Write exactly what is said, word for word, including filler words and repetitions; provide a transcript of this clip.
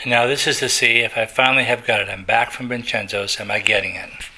And now this is to see if I finally have got it. I'm back from Vincenzo's. Am I getting it?